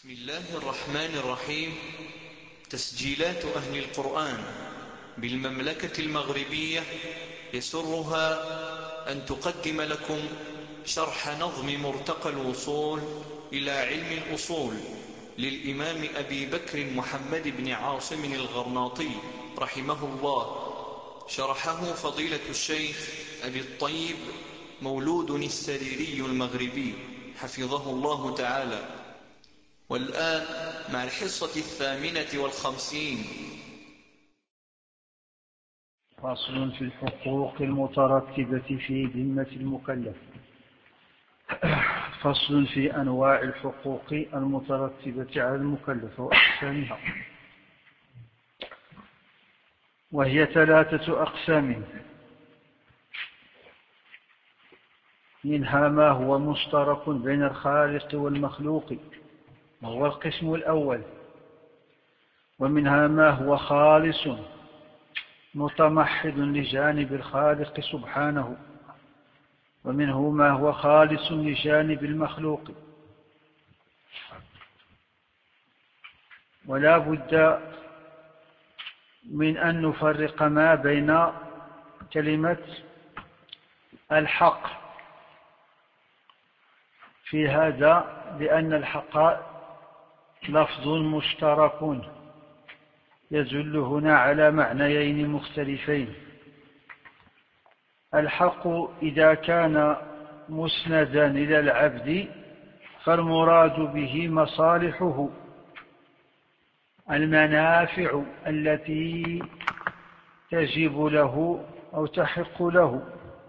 بسم الله الرحمن الرحيم. تسجيلات أهل القرآن بالمملكة المغربية يسرها أن تقدم لكم شرح نظم مرتقى الوصول إلى علم الأصول للإمام أبي بكر محمد بن عاصم الغرناطي رحمه الله، شرحه فضيلة الشيخ أبي الطيب مولود السريري المغربي حفظه الله تعالى. والآن مع الحصة 58. فصل في الحقوق المترتبة في ذمة المكلف. فصل في أنواع الحقوق المترتبة على المكلف وأقسامها، وهي 3 أقسام: منها ما هو مشترك بين الخالق والمخلوق وهو القسم الأول، ومنها ما هو خالص متمحض لجانب الخالق سبحانه، ومنه ما هو خالص لجانب المخلوق. ولا بد من أن نفرق ما بين كلمة الحق في هذا، لأن الحق لفظ مشترك يدل هنا على معنيين مختلفين. الحق إذا كان مسندا إلى العبد فالمراد به مصالحه، المنافع التي تجب له أو تحق له.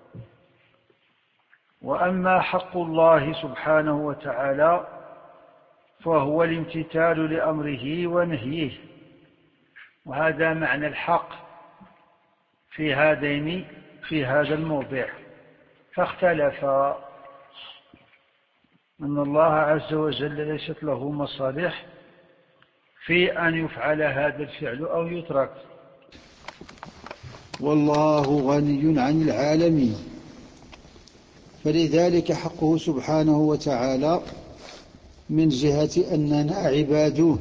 وأما حق الله سبحانه وتعالى فهو الامتثال لأمره ونهيه، وهذا معنى الحق في هذا الموضع. فاختلف أن الله عز وجل ليست له مصالح في أن يفعل هذا الفعل أو يترك. والله غني عن العالمين، فلذلك حقه سبحانه وتعالى من جهة أننا عباده،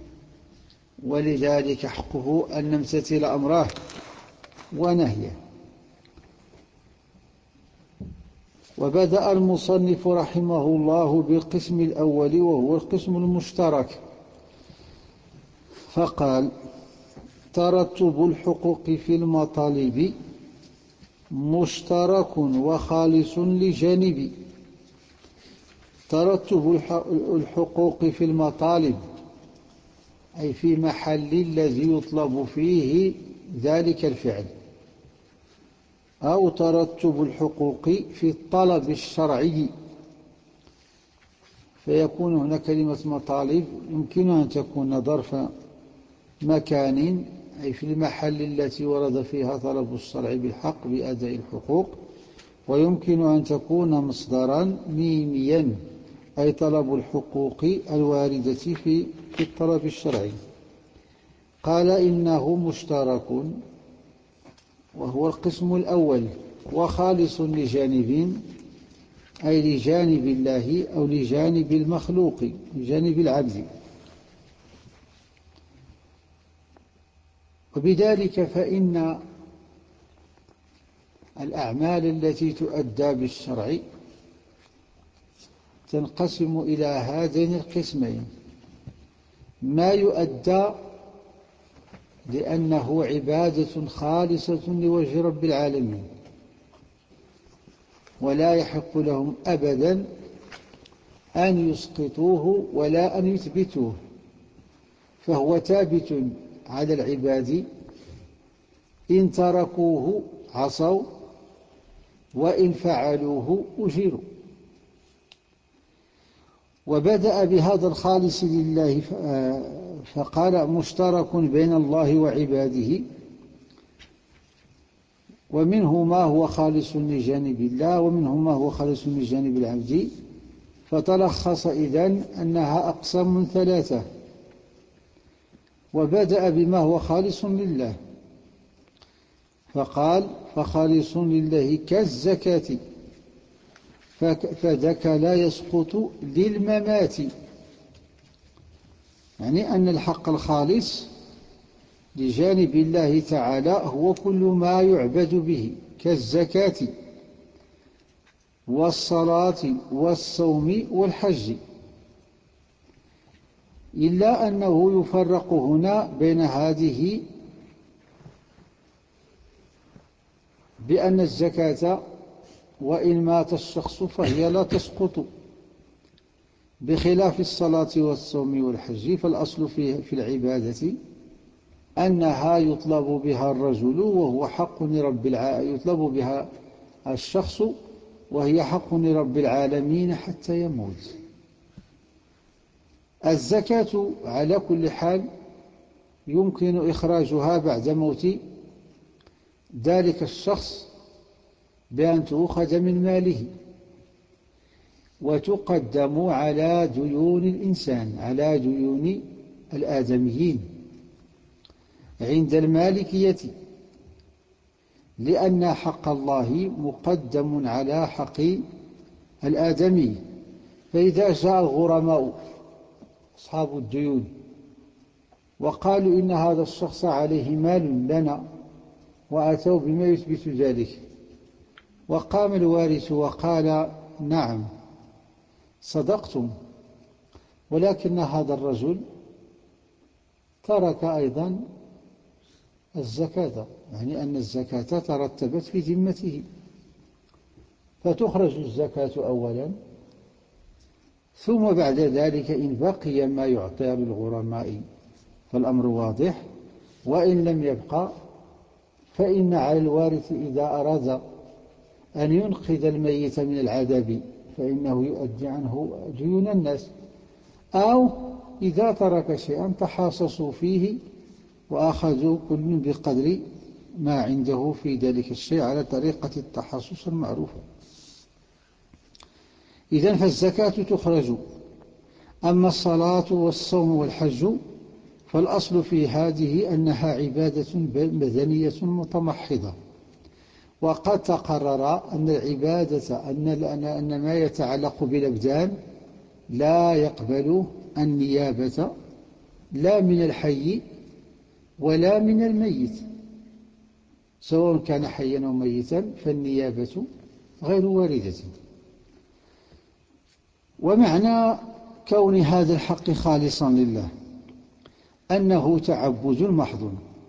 ولذلك حقه أن نمتثل أمره ونهيه. وبدأ المصنف رحمه الله بالقسم الأول وهو القسم المشترك، فقال: ترتب الحقوق في المطالب مشترك وخالص لجانب. ترتب الحقوق في المطالب أي في محل الذي يطلب فيه ذلك الفعل، أو ترتب الحقوق في الطلب الشرعي، فيكون هنا كلمة مطالب يمكن أن تكون ظرف مكان أي في المحل التي ورد فيها طلب الشرع بالحق بأداء الحقوق، ويمكن أن تكون مصدرا ميميا أي طلب الحقوق الواردة في الطلب الشرعي. قال: إنه مشترك وهو القسم الأول، وخالص لجانبين أي لجانب الله أو لجانب المخلوق، لجانب العبد. وبذلك فإن الأعمال التي تؤدى بالشرع تنقسم إلى هذين القسمين: ما يؤدى لأنه عبادة خالصة لوجه رب العالمين، ولا يحق لهم أبدا أن يسقطوه ولا أن يثبتوه، فهو ثابت على العباد، إن تركوه عصوا وإن فعلوه أجروا. وبدأ بهذا الخالص لله فقال: مشترك بين الله وعباده، ومنه ما هو خالص لجانب الله ومنه ما هو خالص لجانب العبد. فتلخص إذن أنها أقسام 3، وبدأ بما هو خالص لله فقال: فخالص لله كالزكاة، فذاك لا يسقط للممات، يعني أن الحق الخالص لجانب الله تعالى هو كل ما يعبد به كالزكاة والصلاة والصوم والحج، إلا أنه يفرق هنا بين هذه بأن الزكاة وإن مات الشخص فهي لا تسقط، بخلاف الصلاة والصوم والحج فالأصل في العبادة أنها يطلب بها الرجل وهو حق لرب العالمين، يطلب بها الشخص وهي حق لرب العالمين حتى يموت. الزكاة على كل حال يمكن إخراجها بعد موت ذلك الشخص بأن تؤخذ من ماله وتقدم على ديون الإنسان، على ديون الآدميين عند المالكية، لأن حق الله مقدم على حق الآدمي. فإذا جاء الغرماء أصحاب الديون وقالوا إن هذا الشخص عليه مال لنا وأتوا بما يثبت ذلك، وقام الوارث وقال نعم صدقتم، ولكن هذا الرجل ترك أيضا الزكاة، يعني أن الزكاة ترتبت في ذمته، فتخرج الزكاة أولا، ثم بعد ذلك إن بقي ما يعطى للغرماء فالأمر واضح، وإن لم يبقى فإن على الوارث إذا أراد أن ينقذ الميت من العذاب فإنه يؤدي عنه ديون الناس، أو إذا ترك شيئا تحاصصوا فيه وأخذوا كل بقدر ما عنده في ذلك الشيء على طريقة التحاصص المعروفة. إذن فالزكاة تخرج. أما الصلاة والصوم والحج فالأصل في هذه أنها عبادة بدنية متمحضة، وقد تقرر أن العبادة أن ما يتعلق بالأبدان لا يقبل النيابة لا من الحي ولا من الميت، سواء كان حيا أو ميتا فالنيابة غير واردة. ومعنى كون هذا الحق خالصا لله أنه تعبد محض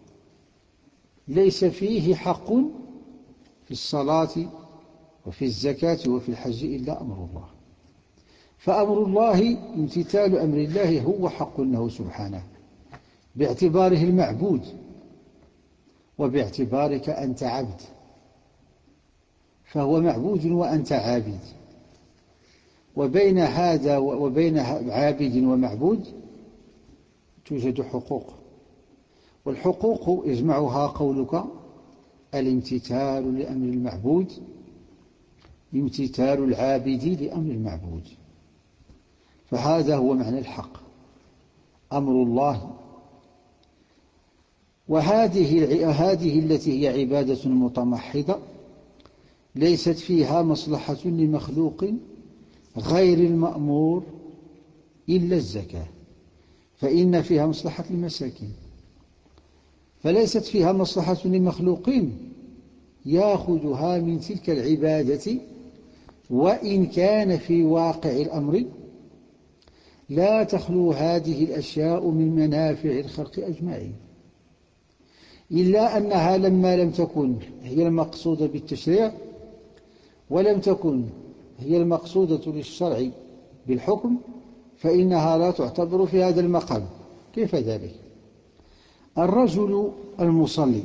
ليس فيه حق في الصلاة وفي الزكاة وفي الحج إلا أمر الله، فأمر الله امتثال أمر الله هو حق له سبحانه باعتباره المعبود وباعتبارك أنت عبد، فهو معبود وأنت عابد، وبين هذا وبين عابد ومعبود توجد حقوق، والحقوق يجمعها قولك الامتثال لأمر المعبود، امتثال العابد لأمر المعبود، فهذا هو معنى الحق أمر الله. وهذه التي هي عبادة متمحضة ليست فيها مصلحة لمخلوق غير المأمور إلا الزكاة، فإن فيها مصلحة المساكين، فليست فيها مصلحة لمخلوقين يأخذها من تلك العبادة، وإن كان في واقع الأمر لا تخلو هذه الأشياء من منافع الخلق أجمعين، إلا أنها لما لم تكن هي المقصودة بالتشريع ولم تكن هي المقصودة للشرع بالحكم فإنها لا تعتبر في هذا المقام. كيف ذلك؟ الرجل المصلي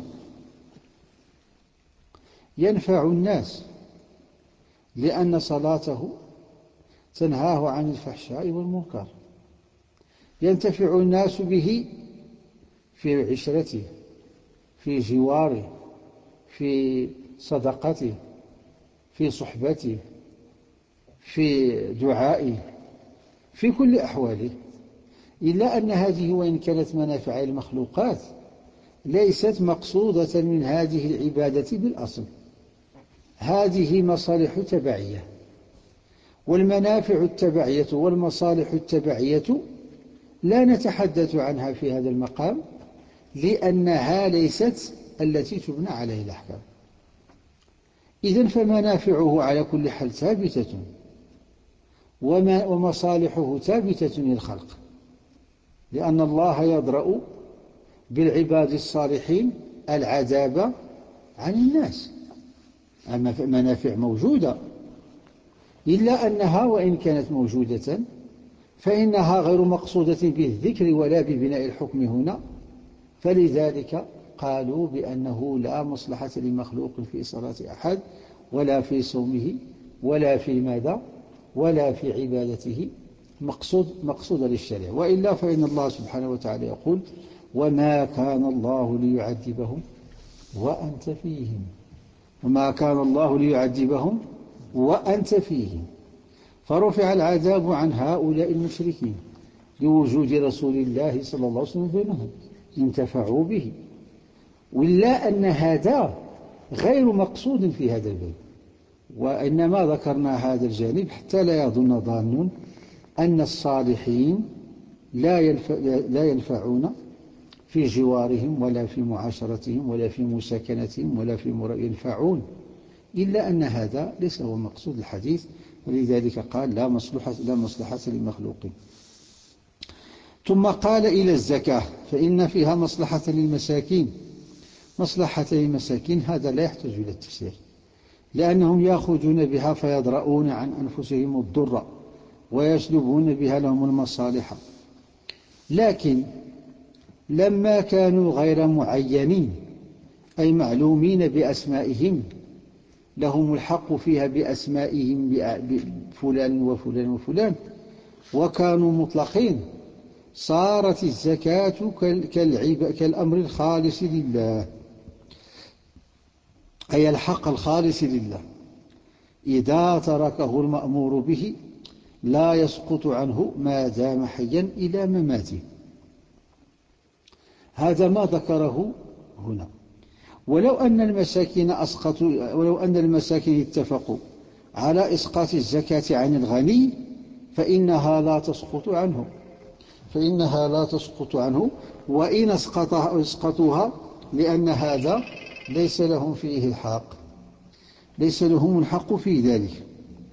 ينفع الناس لأن صلاته تنهاه عن الفحشاء والمنكر، ينتفع الناس به في عشرته، في جواره، في صدقته، في صحبته، في دعائه، في كل أحواله، إلا أن هذه وإن كانت منافع المخلوقات ليست مقصودة من هذه العبادة بالأصل، هذه مصالح تبعية، والمنافع التبعية والمصالح التبعية لا نتحدث عنها في هذا المقام لأنها ليست التي تبنى عليه الأحكام. إذن فمنافعه على كل حال ثابتة، ومصالحه ثابتة للخلق، لأن الله يدرأ بالعباد الصالحين العذاب عن الناس. أما منافع موجودة، إلا أنها وإن كانت موجودة فإنها غير مقصودة بالذكر ولا ببناء الحكم هنا، فلذلك قالوا بأنه لا مصلحة لمخلوق في صلاة أحد ولا في صومه ولا في ماذا ولا في عبادته مقصود للشريعة. وإلا فإن الله سبحانه وتعالى يقول: وما كان الله ليعذبهم وأنت فيهم، وما كان الله ليعذبهم وأنت فيهم. فرفع العذاب عن هؤلاء المشركين لوجود رسول الله صلى الله عليه وسلم بينهم انتفعوا به، ولا أن هذا غير مقصود في هذا الباب. وإنما ذكرنا هذا الجانب حتى لا يظن ظان أن الصالحين لا ينفعون في جوارهم ولا في معاشرتهم ولا في مساكنتهم ولا في ينفعون، إلا أن هذا ليس هو مقصود الحديث، ولذلك قال لا مصلحة لمخلوق. ثم قال إلى الزكاة فإن فيها مصلحة للمساكين. مصلحة للمساكين هذا لا يحتاج إلى التفسير، لأنهم يأخذون بها فيدرؤون عن أنفسهم الضر ويسلبون بها لهم المصالح. لكن لما كانوا غير معينين أي معلومين بأسمائهم لهم الحق فيها بأسمائهم فلان وفلان وفلان، وكانوا مطلقين، صارت الزكاة كالأمر الخالص لله، أي الحق الخالص لله، إذا تركه المأمور به لا يسقط عنه ما دام حيا إلى مماته. هذا ما ذكره هنا. ولو أن المساكين اتفقوا على إسقاط الزكاة عن الغني فإنها لا تسقط عنه وإن اسقطوها، لأن هذا ليس لهم فيه الحق، ليس لهم الحق في ذلك.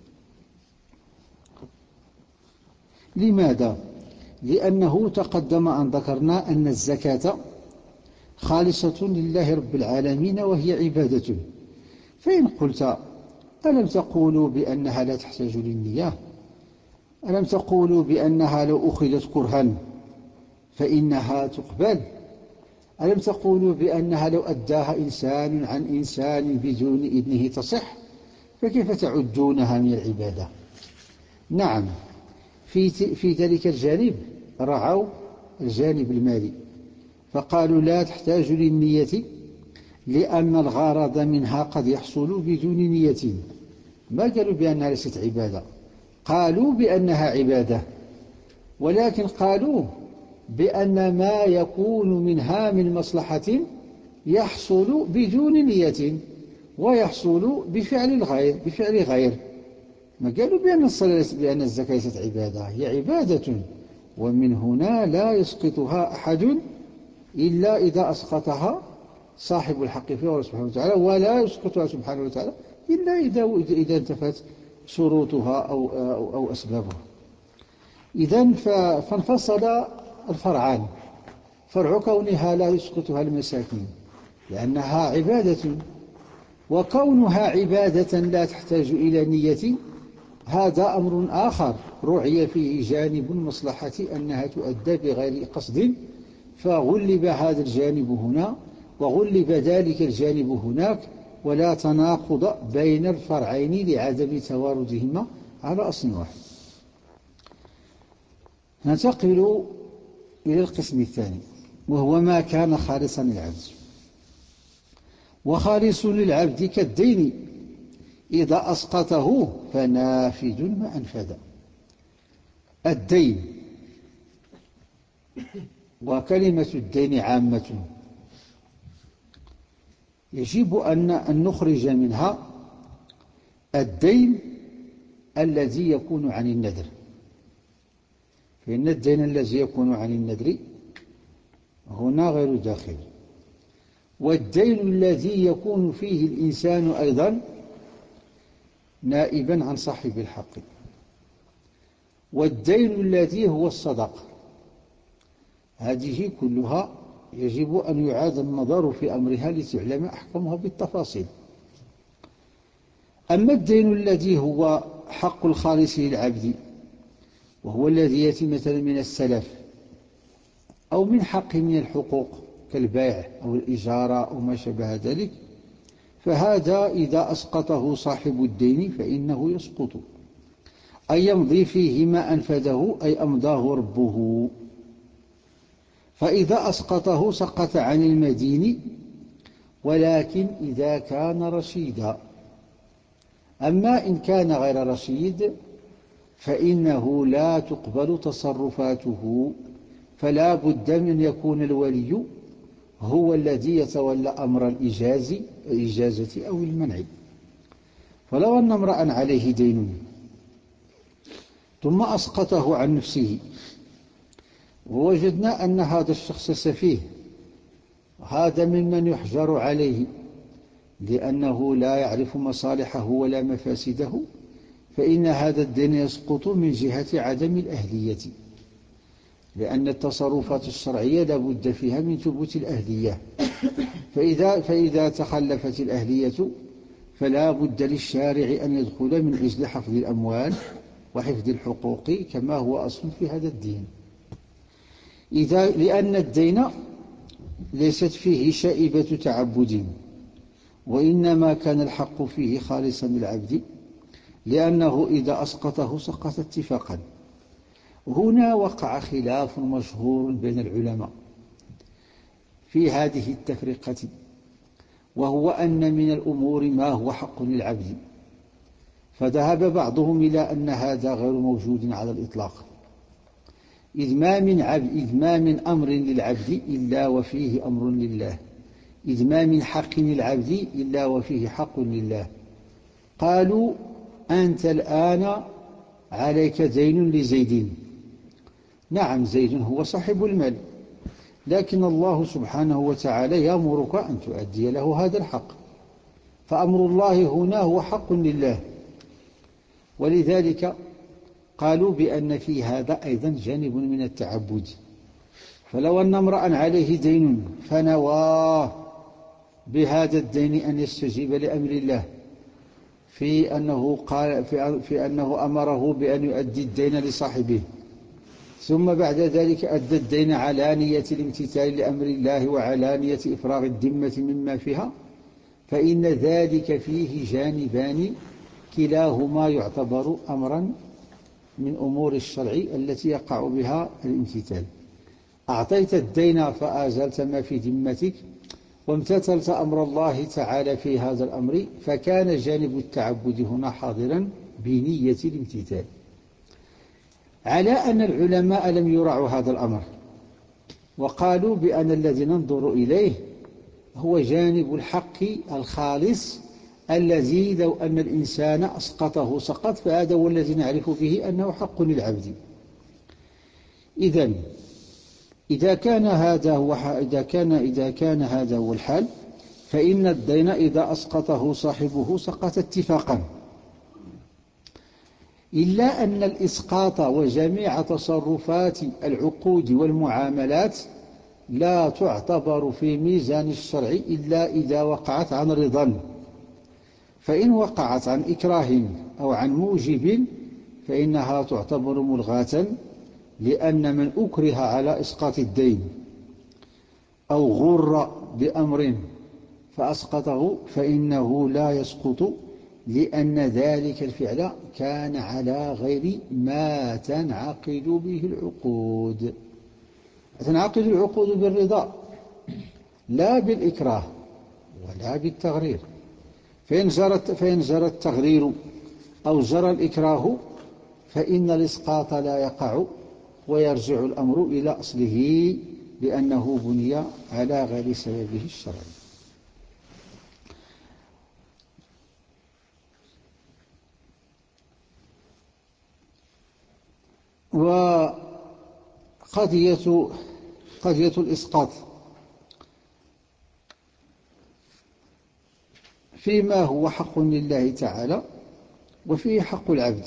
لماذا؟ لأنه تقدم أن ذكرنا أن الزكاة خالصة لله رب العالمين وهي عبادة. فإن قلت ألم تقولوا بأنها لا تحتاج للنية؟ ألم تقولوا بأنها لو أخذت كرها فإنها تقبل؟ ألم تقولوا بأنها لو أداها إنسان عن إنسان بدون إذنه تصح؟ فكيف تعدونها من العبادة؟ نعم، في ذلك الجانب رعوا الجانب المالي، فقالوا لا تحتاج للنية لأن الغرض منها قد يحصل بدون نية. ما قالوا بأنها ليست عبادة، قالوا بأنها عبادة، ولكن قالوا بأن ما يكون منها من مصلحة يحصل بدون نية ويحصل بفعل غير. ما قالوا بأن الزكاة ليست عبادة، هي عبادة، ومن هنا لا يسقطها أحد إلا إذا أسقطها صاحب الحق فيها الله سبحانه وتعالى، ولا يسقطها سبحانه وتعالى إلا إذا انتفت شروطها أو أسبابها. إذن فانفصل الفرعان، فرع كونها لا يسقطها المساكين لأنها عبادة، وكونها عبادة لا تحتاج إلى نية هذا أمر آخر رعي فيه جانب المصلحة أنها تؤدى بغير قصد، فغلب هذا الجانب هنا وغلب ذلك الجانب هناك، ولا تناقض بين الفرعين لعدم تواردهما على أصل واحد. ننتقل إلى القسم الثاني، وهو ما كان خالصا للعبد. وخالص للعبد كالدين إذا أسقطه فنافذ ما أنفذ. الدين، وكلمة الدين عامة، يجب أن نخرج منها الدين الذي يكون عن النذر، فإن الدين الذي يكون عن النذر هنا غير داخل. والدين الذي يكون فيه الإنسان أيضا نائبا عن صاحب الحق. والدين الذي هو الصدقة، هذه كلها يجب أن يعاد النظر في أمرها لتعلم أحكامها بالتفاصيل. أما الدين الذي هو حق الخالص للعبد، وهو الذي يأتي مثلا من السلف أو من حق من الحقوق كالبيع أو الإجارة أو ما شابه ذلك، فهذا إذا أسقطه صاحب الدين فإنه يسقط، أي يمضي فيه ما أنفذه، أي أمضاه ربه. فإذا أسقطه سقط عن المدين، ولكن إذا كان رشيدا. أما إن كان غير رشيد فإنه لا تقبل تصرفاته، فلا بد من يكون الولي هو الذي يتولى أمر الإجازة أو المنع. فلو أن امرأ عليه دين ثم أسقطه عن نفسه، ووجدنا أن هذا الشخص سفيه، هذا ممن يحجر عليه لأنه لا يعرف مصالحه ولا مفاسده، فإن هذا الدين يسقط من جهة عدم الأهلية، لأن التصرفات الشرعية لا بد فيها من ثبوت الأهلية. فإذا تخلفت الأهلية فلا بد للشارع أن يدخل من أجل حفظ الأموال وحفظ الحقوق كما هو أصل في هذا الدين. لأن الدين ليست فيه شائبة تعبد، وإنما كان الحق فيه خالصا للعبد، لأنه إذا أسقطه سقط اتفاقا. هنا وقع خلاف مشهور بين العلماء في هذه التفرقة، وهو أن من الأمور ما هو حق للعبد، فذهب بعضهم إلى أن هذا غير موجود على الإطلاق، إذ ما من أمر للعبد إلا وفيه أمر لله، إذ ما من حق للعبد إلا وفيه حق لله. قالوا أنت الآن عليك دين لزيد، نعم زيد هو صاحب المال، لكن الله سبحانه وتعالى يأمرك أن تؤدي له هذا الحق، فأمر الله هنا هو حق لله. ولذلك قالوا بأن في هذا أيضا جانب من التعبد. فلو أن امرأ عليه دين فنواه بهذا الدين أن يستجيب لأمر الله في أنه أمره بأن يؤدي الدين لصاحبه، ثم بعد ذلك أدى الدين على نية الامتثال لأمر الله وعلى نية إفراغ الذمة مما فيها، فإن ذلك فيه جانبان كلاهما يعتبر أمرا من أمور الشرع التي يقع بها الامتثال. أعطيت الدين فآزلت ما في ذمتك وامتثلت أمر الله تعالى في هذا الأمر، فكان جانب التعبد هنا حاضرا بنية الامتثال. على أن العلماء لم يراعوا هذا الأمر، وقالوا بأن الذي ننظر إليه هو جانب الحق الخالص الذي لو أن الإنسان أسقطه سقط، فهذا هو الذي نعرف به أنه حق للعبد. إذا كان هذا هو الحال، فإن الدين إذا أسقطه صاحبه سقط اتفاقا، إلا أن الإسقاط وجميع تصرفات العقود والمعاملات لا تعتبر في ميزان الشرع إلا إذا وقعت عن رضا، فإن وقعت عن إكراه أو عن موجب فإنها تعتبر ملغاة، لأن من أكره على إسقاط الدين أو غر بأمر فأسقطه فإنه لا يسقط، لأن ذلك الفعل كان على غير ما تنعقد به العقود. تنعقد العقود بالرضا لا بالإكراه ولا بالتغرير، فإن جرى التغرير أو جرى الإكراه فإن الإسقاط لا يقع، ويرجع الأمر إلى أصله لأنه بني على غير سببه الشرعي. قضية الإسقاط فيما هو حق لله تعالى وفيه حق العبد.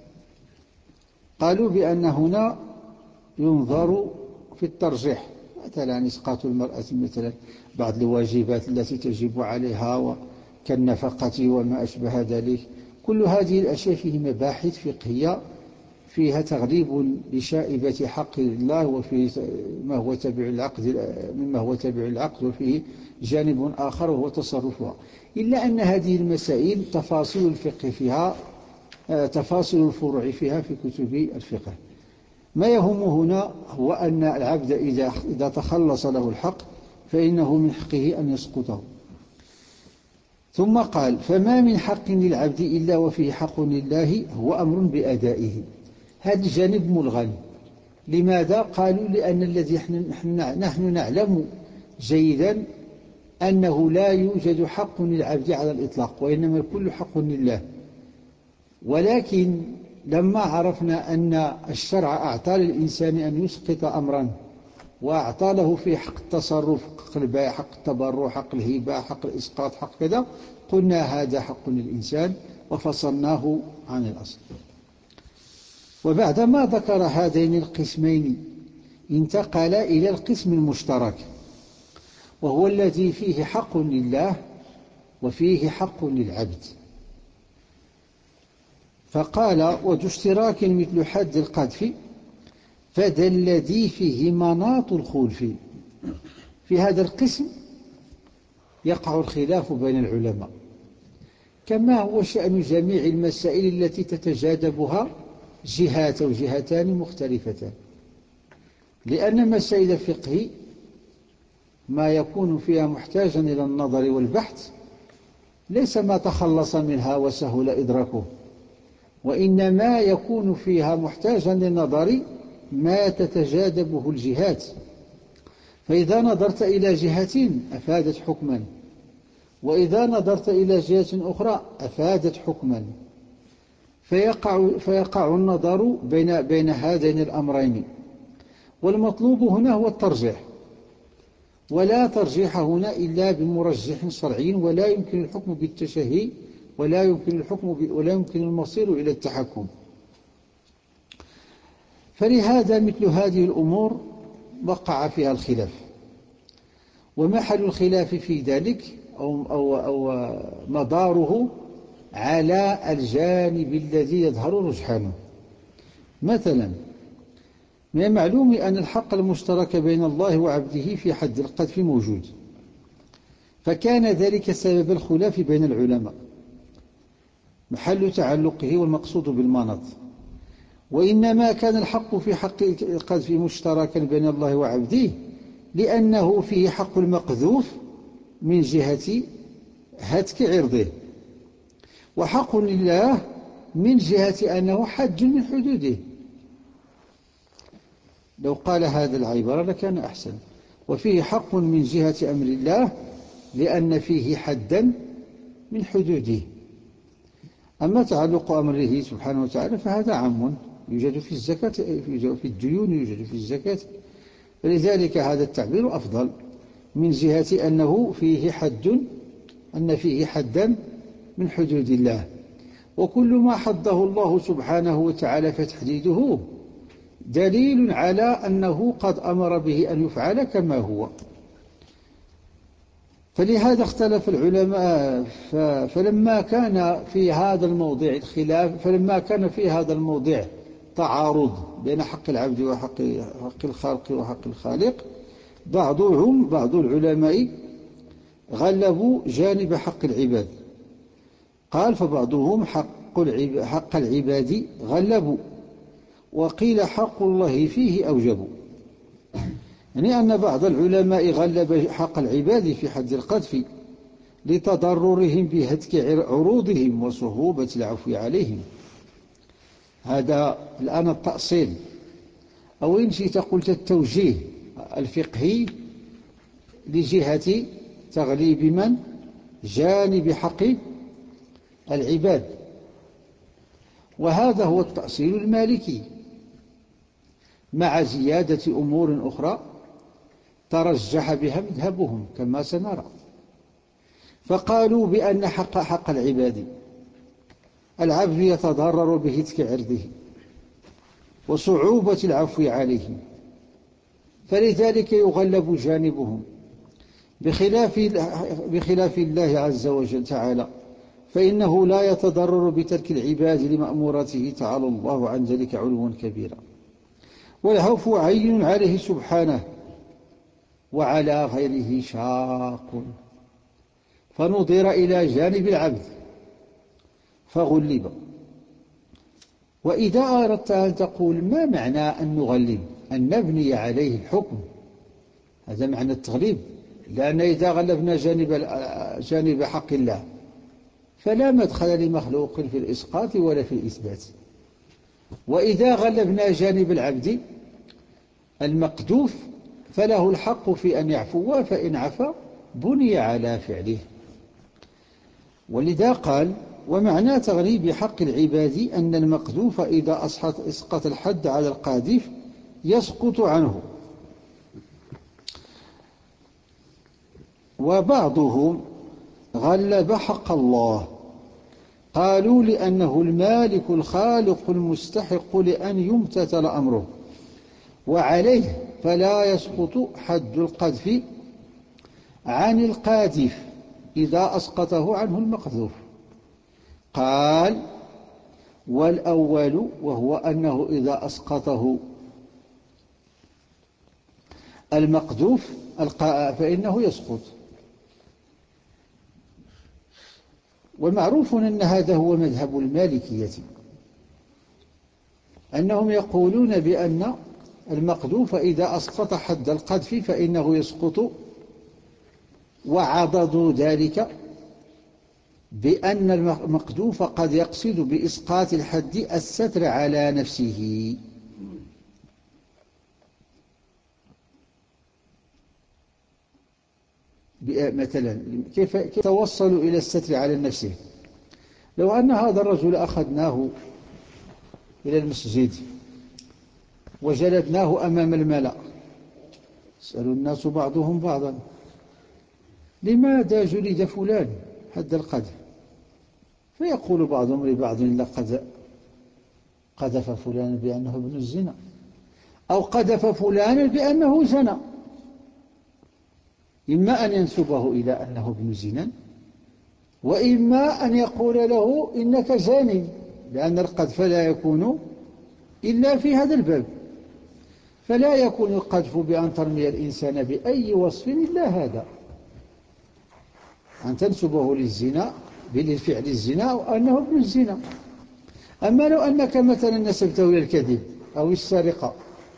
قالوا بأن هنا ينظر في الترجيح، مثلا إسقاط المرأة مثلا بعض الواجبات التي تجب عليها كالنفقة وما أشبه ذلك. كل هذه الأشياء فيه مباحث فقهية فيها تغليب لشائبة حق الله، وفيه ما هو تبع العقد مما هو تبع العقد، وفيه جانب آخر وهو تصرفها. إلا أن هذه المسائل تفاصيل الفقه فيها، تفاصيل الفروع فيها في كتب الفقه. ما يهم هنا هو أن العبد إذا تخلص له الحق فإنه من حقه أن يسقطه. ثم قال: فما من حق للعبد إلا وفيه حق لله هو أمر بأدائه. هذا الجانب ملغى. لماذا؟ قالوا لأن الذي نحن نعلم جيدا أنه لا يوجد حق للعبد على الإطلاق، وإنما الكل حق لله. ولكن لما عرفنا أن الشرع أعطى للإنسان أن يسقط أمرا، وأعطى له في حق التصرف، حق البيع، حق التبرع، حق الهبة، حق الإسقاط، حق كذا، قلنا هذا حق للإنسان وفصلناه عن الأصل. وبعدما ذكر هذين القسمين انتقل إلى القسم المشترك، وهو الذي فيه حق لله وفيه حق للعبد. فقال: وذو اشتراك مثل حد القذف فذا الذي فيه مناط الخلف. في هذا القسم يقع الخلاف بين العلماء، كما هو شأن جميع المسائل التي تتجاذبها جهات أو جهتان مختلفتان. لأن مسائل الفقه ما يكون فيها محتاجا إلى النظر والبحث ليس ما تخلص منها وسهل إدراكه، وإنما يكون فيها محتاجا للنظر ما تتجاذبه الجهات. فإذا نظرت إلى جهة أفادت حكما، وإذا نظرت إلى جهة أخرى أفادت حكما، فيقع النظر بين هذين الأمرين. والمطلوب هنا هو الترجيح، ولا ترجيح هنا إلا بمرجح شرعي، ولا يمكن الحكم بالتشهي، ولا يمكن المصير إلى التحكم. فلهذا مثل هذه الأمور وقع فيها الخلاف، ومحل الخلاف في ذلك أو مداره على الجانب الذي يظهر رجحانه. مثلا من المعلوم أن الحق المشترك بين الله وعبده في حد القذف موجود، فكان ذلك سبب الخلاف بين العلماء، محل تعلقه والمقصود بالمناط. وإنما كان الحق في حق القذف مشتركا بين الله وعبده لأنه فيه حق المقذوف من جهة هتك عرضه، وحق لله من جهة أنه حد من حدوده. لو قال هذا العبارة لكان أحسن. وفيه حق من جهة أمر الله لأن فيه حدا من حدوده. أما تعلق أمره سبحانه وتعالى فهذا عام، يوجد في الزكاة، يوجد في الديون، يوجد في الزكاة. فلذلك هذا التعبير أفضل من جهة أنه فيه حدا من حدود الله. وكل ما حده الله سبحانه وتعالى فتحديده دليل على أنه قد أمر به أن يفعل كما هو. فلهذا اختلف العلماء. فلما كان في هذا الموضع تعارض بين حق العبد وحق الخالق وحق الخالق، بعض العلماء غلبوا جانب حق العباد. قال: فبعضهم حق العباد غلبوا، وقيل حق الله فيه أوجب. يعني أن بعض العلماء غلب حق العباد في حد القذف لتضررهم بهتك عروضهم وصعوبة العفو عليهم. هذا الآن التأصيل، أو إن شئت قلت التوجيه الفقهي لجهة تغليب من؟ جانب حق العباد. وهذا هو التأصيل المالكي. مع زيادة أمور أخرى ترجح بها مذهبهم كما سنرى. فقالوا بأن حق العبد يتضرر بهتك عرضه وصعوبة العفو عليه، فلذلك يغلب جانبهم، بخلاف الله عز وجل تعالى، فإنه لا يتضرر بترك العباد لمأمورته تعالى الله عن ذلك علوا كبيرا. والعفو عين عليه سبحانه وعلى غيره شاق، فنظر إلى جانب العبد فغلب. وإذا أردت أن تقول ما معنى أن نغلب، أن نبني عليه الحكم، هذا معنى التغليب، لأن إذا غلبنا جانب حق الله فلا مدخل لمخلوق في الإسقاط ولا في الإثبات. وإذا غلبنا جانب العبد المقذوف فله الحق في أن يعفو، فإن عفا بني على فعله. ولذا قال: ومعنى تغليب حق العباد أن المقذوف إذا أسقط الحد على القاذف يسقط عنه. وبعضهم غلب حق الله، قالوا لأنه المالك الخالق المستحق لأن يمتثل أمره، وعليه فلا يسقط حد القذف عن القاذف إذا أسقطه عنه المقذوف. قال: والأول وهو أنه إذا أسقطه المقذوف فإنه يسقط. ومعروف أن هذا هو مذهب المالكية، أنهم يقولون بأن المقذوف إذا أسقط حد القذف فإنه يسقط، وعضدوا ذلك بأن المقذوف قد يقصد بإسقاط الحد الستر على نفسه، مثلا كيف توصلوا إلى الستر على نفسه؟ لو أن هذا الرجل أخذناه إلى المسجد وجلدناه أمام الملأ، يسأل الناس بعضهم بعضا: لماذا جلد فلان حد القذف؟ فيقول بعضهم لبعض: لقد قذف فلان بأنه ابن الزنا، أو قذف فلان بأنه زنى. إما أن ينسبه إلى أنه ابن زنا، وإما أن يقول له إنك زاني، لأن القذف لا يكون إلا في هذا الباب. فلا يكون القذف بأن ترمي الإنسان بأي وصف إلا هذا، أن تنسبه للزنا بالفعل الزنا أو أنه ابن الزنا. أما لو أنك مثلا نسبته إلى الكذب أو السرقة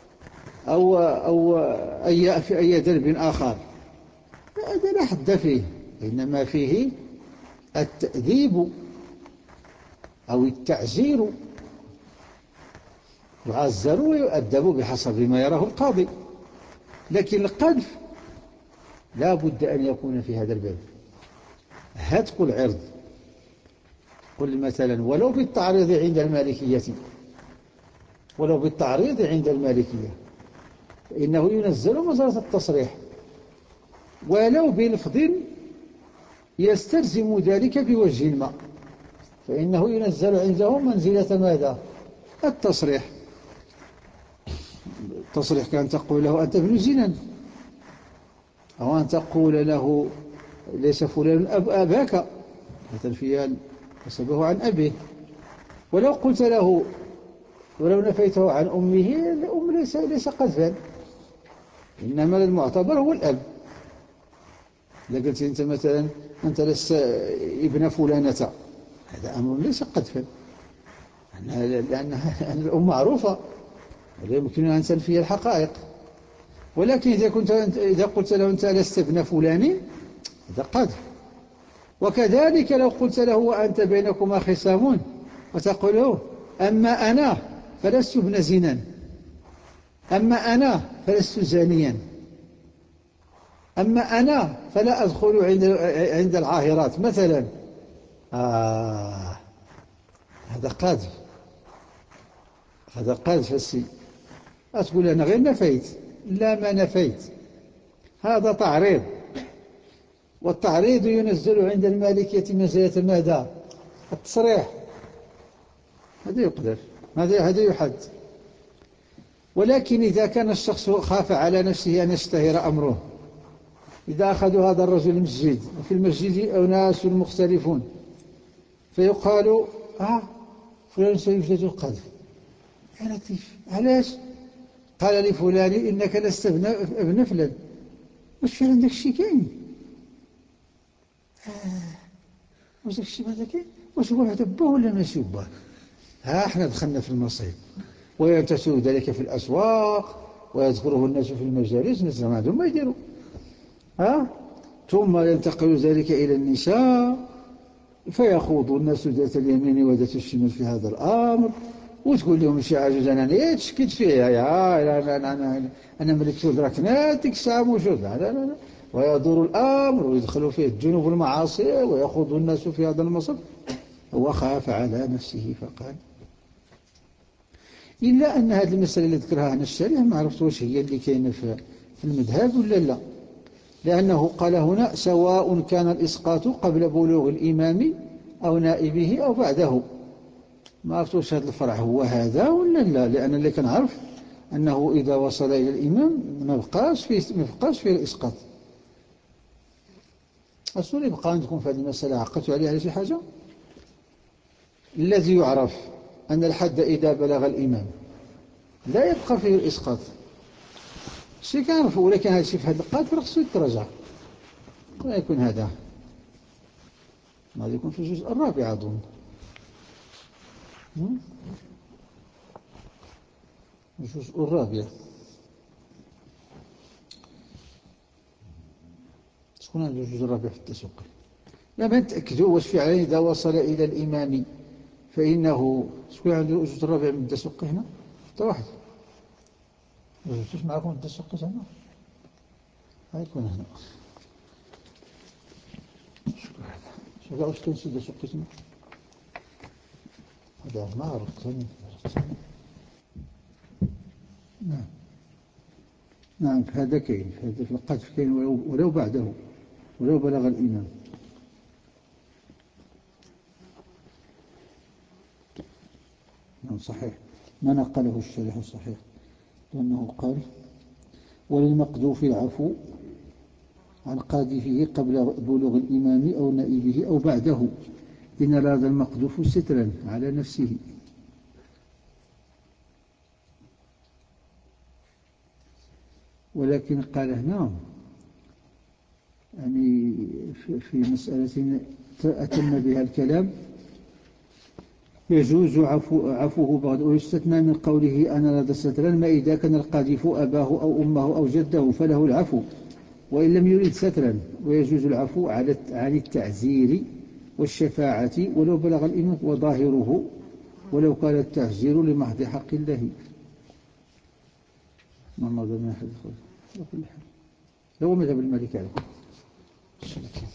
أو في أي درب آخر، هذا لا حد فيه، إنما فيه التأديب أو التعزير، يعزر ويؤدب بحسب ما يراه القاضي. لكن القذف لا بد أن يكون في هذا الباب، هتك العرض. قل مثلا ولو بالتعريض عند المالكية فإنه ينزل منزلة التصريح، ولو بلفظ يستلزم ذلك بوجه ما، فإنه ينزل عنده منزلة ماذا؟ التصريح. التصريح كان تقول له أنت ابن زنا، أو أن تقول له ليس فلان أباك، الفيال نسبه عن أبيه. ولو قلت له ولو نفيته عن أمه، الأم ليس قذفا، إنما المعتبر هو الأب. إذا قلت أنت مثلا أنت لست ابن فلانة، هذا أمر ليس قذفا، لأن الأم معروفة ولا يمكن أن تنفي الحقائق. ولكن إذا قلت له أنت لست ابن فلان، هذا قذف. وكذلك لو قلت له وأنت بينكما خصام وتقول له أما أنا فلست ابن زنا، أما أنا فلست زانيا، أما أنا فلا أدخل عند العاهرات مثلا، هذا قذف، هذا قذف السي. أتقول أنا غير نفيت. لا، ما نفيت، هذا تعريض، والتعريض ينزل عند المالكية منزلة ماذا؟ التصريح. هذا يقدر، هذا يحد. ولكن إذا كان الشخص خاف على نفسه أن يشتهر أمره، إذا أخذوا هذا الرجل المسجد وفي المسجد أناس مختلفون فيقال فلان سيجلد القذف، يا لطيف، علاش؟ قال لفلان إنك لست ابن فلان. واش فعلا داك الشيء كاين؟ واش داك الشيء هذا كاين؟ واش هو هذا با ولا ماشي با؟ احنا دخلنا في المصيب. وينتشر ذلك في الأسواق ويذكره الناس في المجالس، الناس ما عندهم ما يديروا. ثم ينتقل ذلك إلى النساء فيخوض الناس ذات اليمين وذات الشمال في هذا الأمر، وتقول لهم شي عجوز أنا تشكيت فيها أنا ملكت ودركنات ديك الساعة موجود. لا، ويدور الأمر ويدخل فيه الذنوب والمعاصي ويخوض الناس في هذا المصب. هو خاف على نفسه فقال. إلا أن هذه المسألة اللي ذكرها هنا الشارح ما عرفت واش هي اللي كاينة في المذهب ولا لا، لأنه قال هنا سواء كان الإسقاط قبل بلوغ الإمام أو نائبه أو بعده. ما عرفت واش هذا الفرع هو هذا ولا لا، لأن اللي كنعرف أنه إذا وصل إلى الإمام ما بقاش فيه الإسقاط. أصول يبقى عندكم في هذه المسألة عقدتوا عليها شي حاجة؟ الذي يعرف أن الحد إذا بلغ الإمام لا يبقى فيه الإسقاط، شي كنعرفوا، ولكن هذا الشيء في هذا القادر خصو يتراجع. لا يكون هذا يكون في الجزء الرابع أظن. الجزء الرابع شكون عنده الجزء الرابع في التسوق؟ لما نتأكدوا واش فعلا إذا وصل إلى الإمام فإنه شكون عنده الجزء الرابع من التسوق هنا؟ حتى واحد ما جبتوش معكم التسوق هنا؟ غيكون هنا. شكون هذا؟ شوف واش كاين شي تسوق هنا؟ هذا ما عرفت ثاني. نعم هذا كاين، هذا في القذف كاين ولو بعده، ولو بلغ الإمام. نعم صحيح، ما نقله الشارح صحيح، لأنه قال وللمقذوف العفو عن قاذفه قبل بلوغ الإمام أو نائبه أو بعده إن أراد المقذوف سترا على نفسه. ولكن قال هنا يعني في مسألة أتم بها الكلام يجوز عفوه بعد، ويستثنى من قوله أنا أراد سترا ما إذا كان القاذف أباه أو أمه أو جده فله العفو وإن لم يريد سترا، ويجوز العفو عن التعزير والشفاعة ولو بلغ الإمام وظاهره ولو كان التعزير لمحض حق الله. ما مضى من أحد الخلق كل حال هو مذهب المالكي على كل.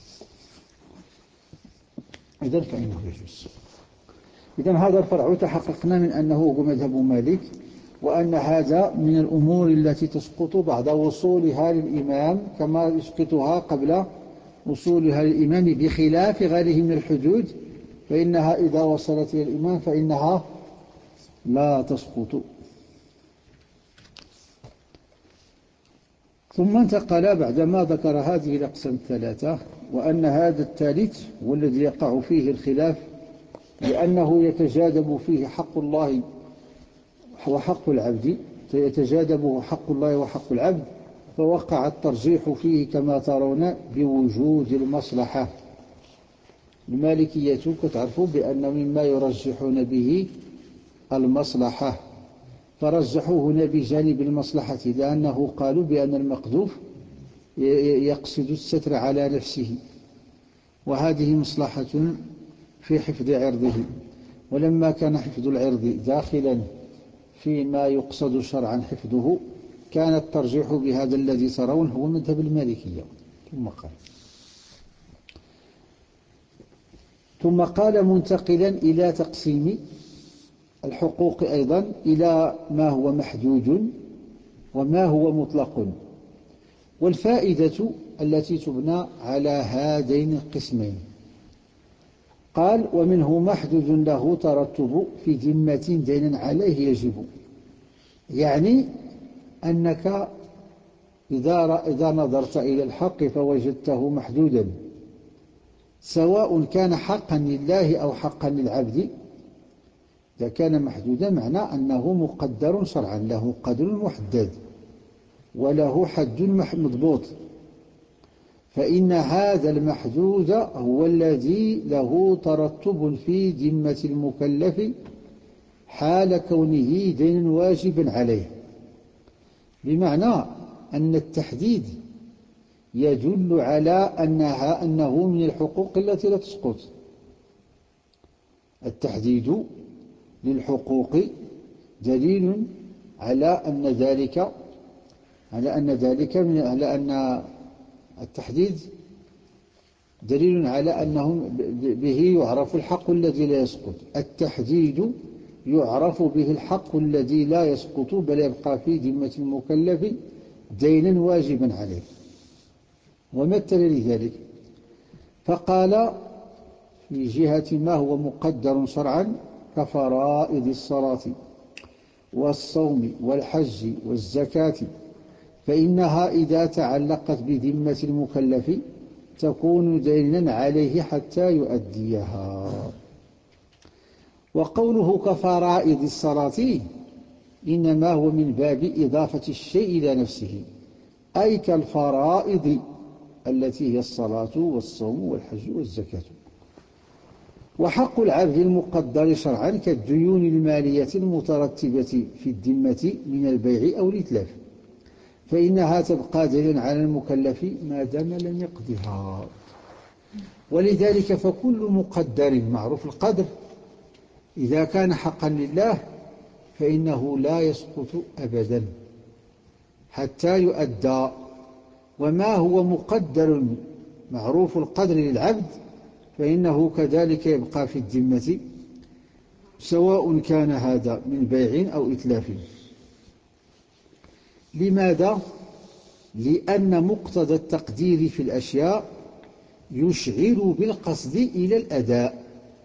إذن فإنه يجوز. إذن هذا الفرع تحققنا من أنه هو مذهب مالك، وأن هذا من الأمور التي تسقط بعد وصولها للإمام كما يسقطها قبل وصولها للإمام، بخلاف غيره من الحدود فإنها إذا وصلت إلى الإمام فإنها لا تسقط. ثم انتقل بعدما ذكر هذه الأقسام الثلاثة، وأن هذا الثالث هو الذي يقع فيه الخلاف لأنه يتجاذب فيه حق الله وحق العبد، فيتجاذبه حق الله وحق العبد، فوقع الترجيح فيه كما ترون بوجود المصلحة. المالكية كتعرفوا بأن مما يرجحون به المصلحة، فرجحوا هنا بجانب المصلحة لأنه قالوا بأن المقذوف يقصد الستر على نفسه، وهذه مصلحة في حفظ عرضه، ولما كان حفظ العرض داخلا فيما يقصد شرعا حفظه كان الترجيح بهذا الذي ترون هو مذهب المالكية. ثم قال منتقلا إلى تقسيم الحقوق أيضا إلى ما هو محدود وما هو مطلق. والفائدة التي تبنى على هذين القسمين. قال: ومنه محدود له ترتب في ذمة دين عليه يجب. يعني أنك إذا نظرت إلى الحق فوجدته محدودا، سواء كان حقا لله أو حقا للعبد. إذا كان محدودا معناه أنه مقدر شرعا، له قدر محدد وله حد مضبوط، فإن هذا المحدود هو الذي له ترتب في ذمة المكلف حال كونه دينا واجبا عليه. بمعنى أن التحديد يدل على أنه من الحقوق التي لا تسقط. التحديد للحقوق دليل على أن التحديد دليل على أنه به يعرف الحق الذي لا يسقط. التحديد يعرف به الحق الذي لا يسقط بل يبقى في ذمة المكلف دينا واجبا عليه. ومثل لذلك فقال في جهة ما هو مقدر شرعا كفرائض الصلاة والصوم والحج والزكاة، فإنها إذا تعلقت بذمة المكلف تكون دينا عليه حتى يؤديها. وقوله كفرائض الصلاة إنما هو من باب إضافة الشيء إلى نفسه، أي كالفرائض التي هي الصلاة والصوم والحج والزكاة. وحق العبد المقدر شرعا كالديون المالية المترتبة في الذمة من البيع أو الإتلاف، فإنها تبقى دينا على المكلف ما دام لم يقضها. ولذلك فكل مقدر معروف القدر إذا كان حقا لله فإنه لا يسقط أبدا حتى يؤدى. وما هو مقدر معروف القدر للعبد فإنه كذلك يبقى في الذمة، سواء كان هذا من بيع أو إتلاف. لماذا؟ لأن مقتضى التقدير في الأشياء يشعر بالقصد إلى الأداء.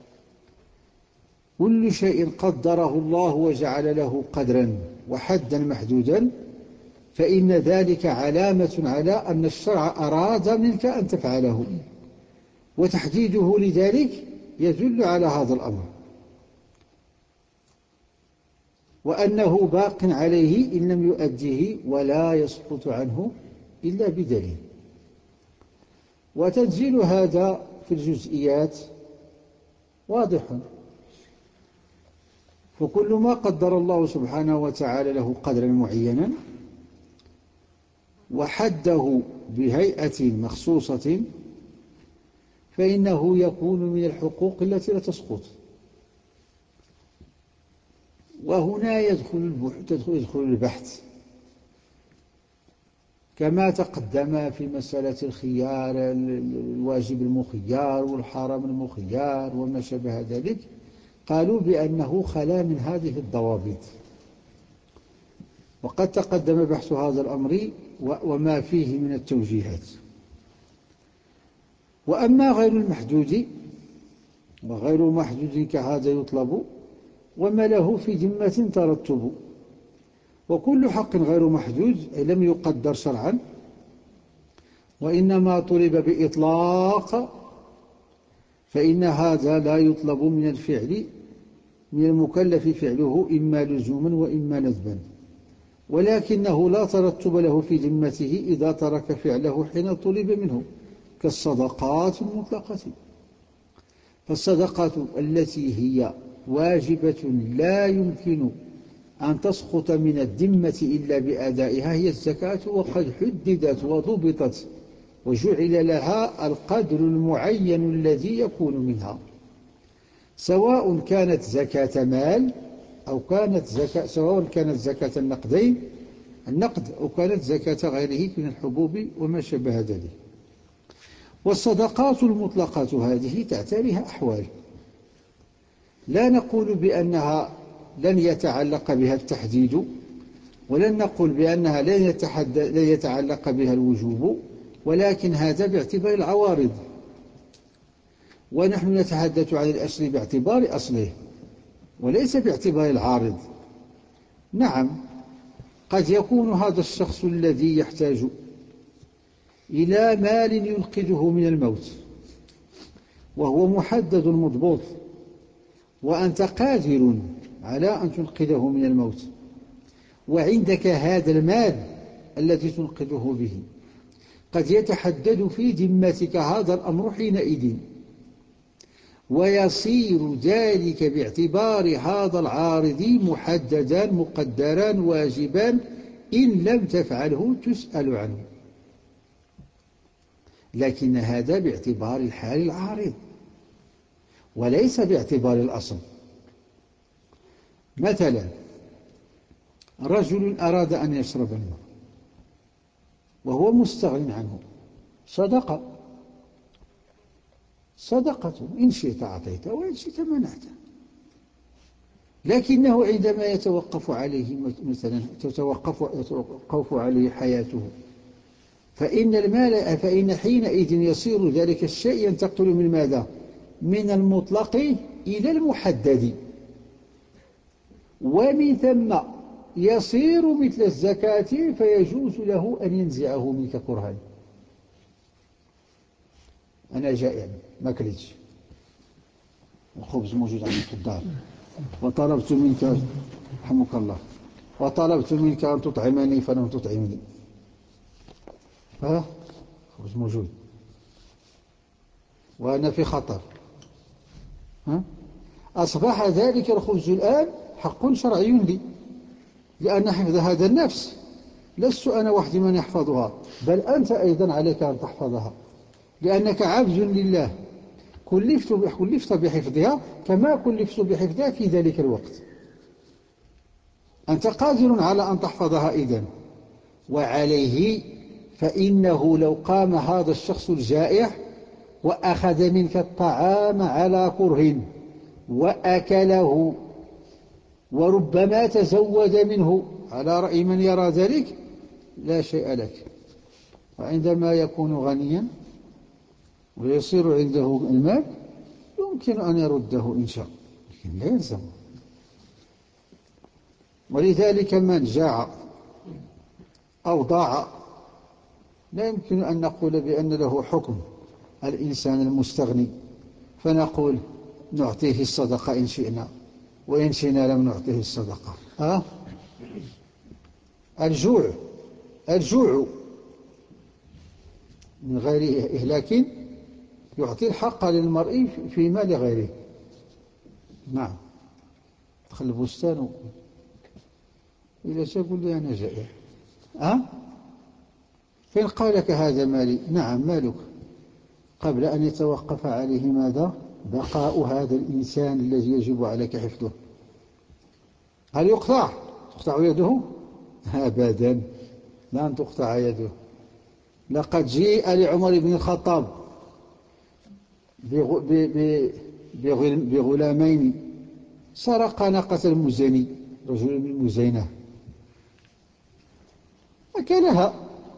كل شيء قدره الله وجعل له قدرا وحدا محدودا فإن ذلك علامة على أن الشرع أراد منك أن تفعله، وتحديده لذلك يدل على هذا الأمر، وأنه باق عليه إن لم يؤديه ولا يسقط عنه إلا بدليل. وتنزيل هذا في الجزئيات واضح، فكل ما قدر الله سبحانه وتعالى له قدرا معينا وحده بهيئة مخصوصة فإنه يكون من الحقوق التي لا تسقط. وهنا يدخل البحث كما تقدم في مسألة الخيار، الواجب المخيار والحرام المخيار وما شابه ذلك. قالوا بأنه خلا من هذه الضوابط، وقد تقدم بحث هذا الأمر وما فيه من التوجيهات. وأما غير المحدود وغير محدود كهذا يطلب وما له في ذمة ترتب. وكل حق غير محدود أي لم يقدر شرعا وإنما طلب بإطلاق فإن هذا لا يطلب من الفعل من المكلف فعله إما لزوما وإما ندبا، ولكنه لا ترتب له في ذمته إذا ترك فعله حين طلب منه، كالصدقات المطلقة. فالصدقات التي هي واجبة لا يمكن أن تسقط من الذمة إلا بأدائها هي الزكاة، وقد حددت وضبطت وجعل لها القدر المعين الذي يكون منها، سواء كانت زكاة مال أو سواء كانت زكاة النقد أو كانت زكاة غيره من الحبوب وما شابه ذلك. والصدقات المطلقة هذه تعتريها أحوال، لا نقول بأنها لن يتعلق بها التحديد ولن نقول بأنها لن يتعلق بها الوجوب، ولكن هذا باعتبار العوارض، ونحن نتحدث عن الأصل باعتبار أصله وليس باعتبار العارض. نعم، قد يكون هذا الشخص الذي يحتاج إلى مال ينقذه من الموت وهو محدد مضبوط، وأنت قادر على أن تنقذه من الموت، وعندك هذا المال الذي تنقذه به، قد يتحدد في ذمتك هذا الأمر حينئذ، ويصير ذلك باعتبار هذا العارض محددا مقدرا واجبا، إن لم تفعله تسأل عنه، لكن هذا باعتبار الحال العارض وليس باعتبار الأصل. مثلا رجل أراد أن يشرب الماء وهو مستغن عنه، صدقة إن شئت أعطيته وإن شئت منعته، لكنه عندما يتوقف عليه مثلا تتوقف عليه حياته، فإن حينئذ يصير ذلك الشيء ينتقل من ماذا؟ من المطلق إلى المحدد، ومن ثم يصير مثل الزكاة فيجوز له أن ينزعه منك كرها. أنا جائع ما كليتش، الخبز موجود عندي في الدار، وطلبت منك رحمك الله وطلبت منك أن تطعمني فلم تطعمني، خبز موجود وأنا في خطر، أصبح ذلك الخبز الآن حق شرعي لي، لأن حفظ هذا النفس لست أنا وحدي من يحفظها، بل أنت أيضا عليك أن تحفظها، لأنك عبد لله كلفت بحفظها كما كلفت بحفظها في ذلك الوقت. أنت قادر على أن تحفظها إذن، وعليه فإنه لو قام هذا الشخص الجائع وأخذ منك الطعام على كره وأكله وربما تزود منه على رأي من يرى ذلك، لا شيء لك. وعندما يكون غنيا ويصير عنده المال يمكن أن يرده إن شاء، لكن لا يلزم. ولذلك من جاع أو ضاع لا يمكن أن نقول بأن له حكم الإنسان المستغني، فنقول نعطيه الصدقة إن شئنا، وإن شئنا لم نعطيه الصدقة. الجوع من غير إهلاك يعطي الحق للمرء في مال غيره. نعم، دخل البستان إذا تقول لي أنا جائع، فإن قال لك هذا مالي، نعم مالك، قبل أن يتوقف عليه ماذا؟ بقاء هذا الإنسان الذي يجب عليك حفظه. هل تقطع يده؟ أبدا، لن تقطع يده. لقد جيء لعمر بن الخطاب بغلامين سرقا ناقة المزني، رجل من المزينة، أكلها.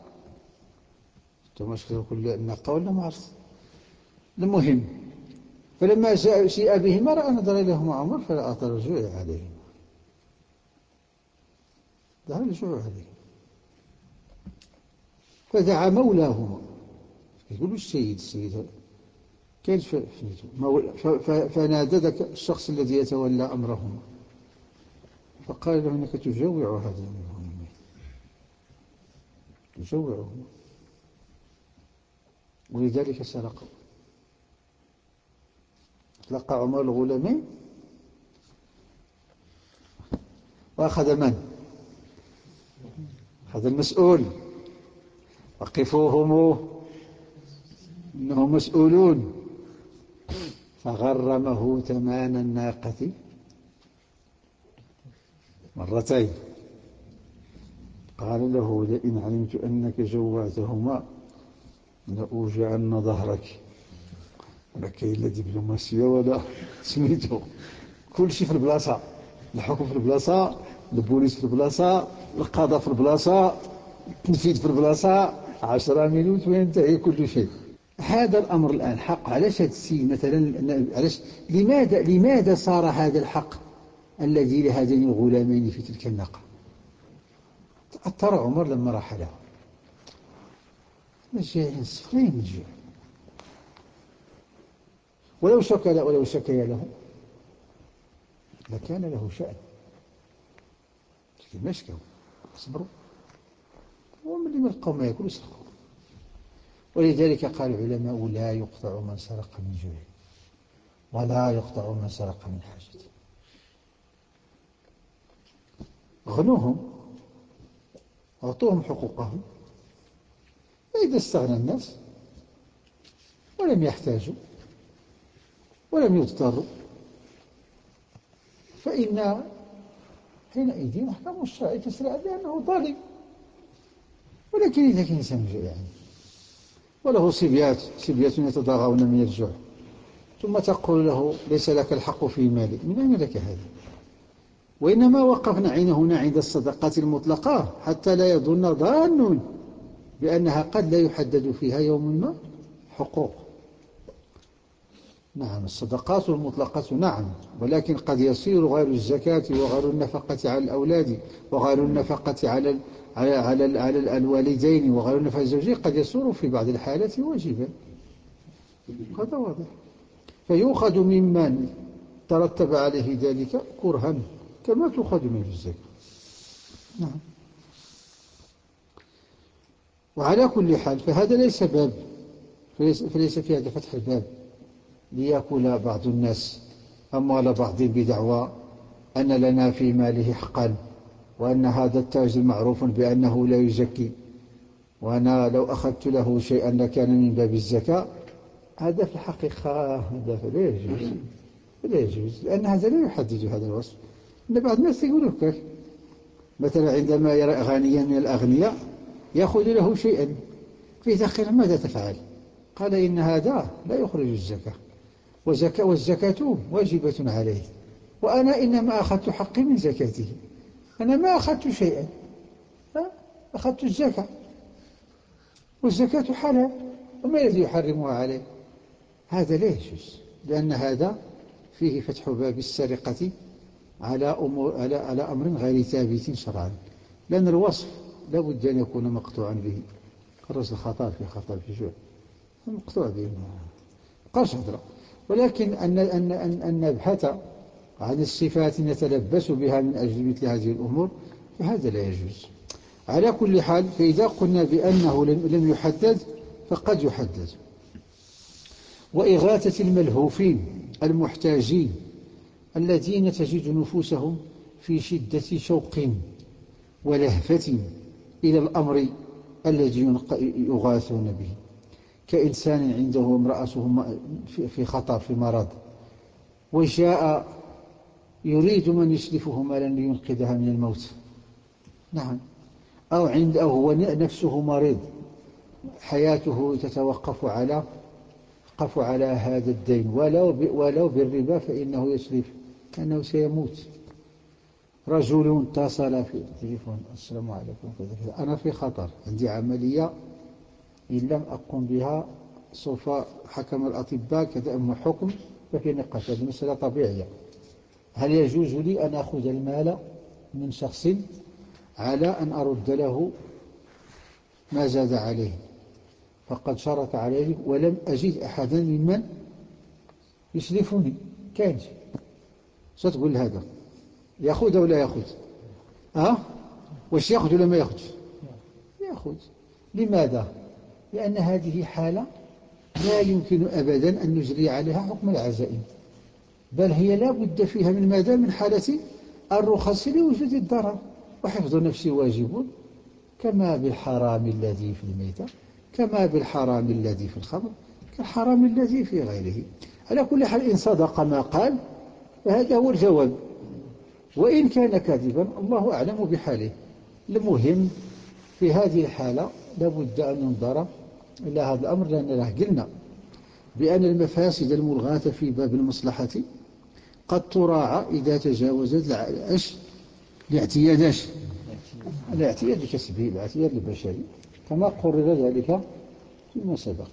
تمشي كل الناقة ولا ما عرفت. المهم، فلما جيء بهما رأى نظر إليهما عمر فلا أثر الجوع عليهما، ظهر الجوع عليهم، فدعا مولاهما يقول السيد كان فنادى ذاك الشخص الذي يتولى أمرهما فقال له إنك تجوع هذا المهم، تجوعهما، ولذلك سرقوا. لقى عمر الغلامين وأخذ من؟ أخذ المسؤول، وقفوهم إنهم مسؤولون، فغرمه ثمان الناقة مرتين. قال له لئن علمت أنك جوعتهما لأوجعن ظهرك. لا كاين لا دبلوماسية ولا سميتو، كل شيء في البلاصة، الحكم في البلاصة البوليس في البلاصة، القضاء في البلاصة، التنفيذ في البلاصة، 10 مينوت وينتهي كل شيء. هذا الأمر الآن حق. علاش هذا السيد مثلا، علاش لماذا صار هذا الحق الذي لهذين الغلامين في تلك الناقة؟ تأثر عمر لما رحله، الجاهل صفرين من الجوع، ولو شكي له لكان له شأن، لكن ما شكوا، صبروا، ومن اللي لقوا ما يأكلوا سرقوا. ولذلك قال العلماء: لا يقطع من سرق من جوع، ولا يقطع من سرق من حاجة. غنوهم، أعطوهم حقوقهم، فإذا استغنى الناس ولم يحتاجوا ولم يضطروا فإن حينئذ أحكام الشرع تسرع بأنه ظالم. ولكن إذا كان إنسان جائع وله صبيات يتضاغون من الجوع، ثم تقول له: ليس لك الحق في مالي، من أين لك هذا؟ وإنما وقفنا هنا عند الصدقات المطلقة حتى لا يظن ظان بأنها قد لا يحدد فيها يوم ما حقوق. نعم، الصدقات المطلقة نعم، ولكن قد يصير غير الزكاة وغير النفقة على الأولاد وغير النفقة على الوالدين وغير النفقة الزوجية قد يصير في بعض الحالات واجبا. هذا واضح. فيؤخذ ممن ترتب عليه ذلك كرها كما تؤخذ منه الزكاة. نعم. وعلى كل حال فهذا ليس باب، فليس في هذا فتح الباب ليأكل بعض الناس أموال بعض بدعوى أن لنا في ماله حقا، وأن هذا التاجر معروف بأنه لا يزكي، وأنا لو أخذت له شيئا لكان من باب الزكاة. هذا في الحقيقة هذا لا يجوز، لأن هذا لا يحدد هذا الوصف. إن بعض الناس يقولوا كيف مثلا عندما يرى غنيا من الأغنياء يأخذ له شيئا، فإذا قيل: ماذا تفعل؟ قال: إن هذا لا يخرج الزكاة، والزكاة واجبة عليه، وأنا إنما أخذت حقي من زكاته، أنا ما أخذت شيئا، أخذت الزكاة، والزكاة حلال، وما الذي يحرمها عليه؟ هذا لا يجوز، لأن هذا فيه فتح باب السرقة على أمر غير ثابت شرعا، لأن الوصف لا بد أن يكون مقطوعا به. الرجل خطأ في جوع مقطوع به، قاش هدرة. ولكن أن نبحث عن الصفات نتلبس بها من أجل مثل هذه الأمور فهذا لا يجوز. على كل حال، فإذا قلنا بأنه لم يحدد فقد يحدد. وإغاثة الملهوفين المحتاجين الذين تجد نفوسهم في شدة شوق ولهفة إلى الأمر الذي يغاثون به، كإنسان عنده امرأته في خطر في مرض وجاء يريد من يسلفه مالا لينقذها من الموت. نعم. أو هو نفسه مريض، حياته تتوقف على هذا الدين، ولو بالربا فإنه يسلف كأنه سيموت. رجل اتصل في التليفون: السلام عليكم، كذا أنا في خطر، عندي عملية، إن لم أقم بها سوف حكم الأطباء كذا حكم، ففي نقاش. هذه مسألة طبيعية. هل يجوز لي أن أخذ المال من شخص على أن أرد له ما زاد عليه؟ فقد شرط عليه ولم أجد أحدا ممن يسلفني. كانش ستقول هذا يأخذ ولا يأخذ؟ وش يأخذ ولا ما يأخذ؟ يأخذ. لماذا؟ لأن هذه حالة لا يمكن أبدا أن نجري عليها حكم العزائم، بل هي لا بد فيها من حالة الرخص لوجود الضرر. وحفظ النفس واجب كما بالحرام الذي في الميتة، كما بالحرام الذي في الخمر، كالحرام الذي في غيره. على كل حال إن صدق ما قال فهذا هو الجواب، وإن كان كاذبا الله أعلم بحاله. المهم في هذه الحالة لابد أن ننظر إلى هذا الأمر، لأن قلنا بأن المفاسد الملغاة في باب المصلحة قد تراعى إذا تجاوزت لاعتيادش الاعتياد الكسبي، الاعتياد البشري، كما قرر ذلك فيما سبق.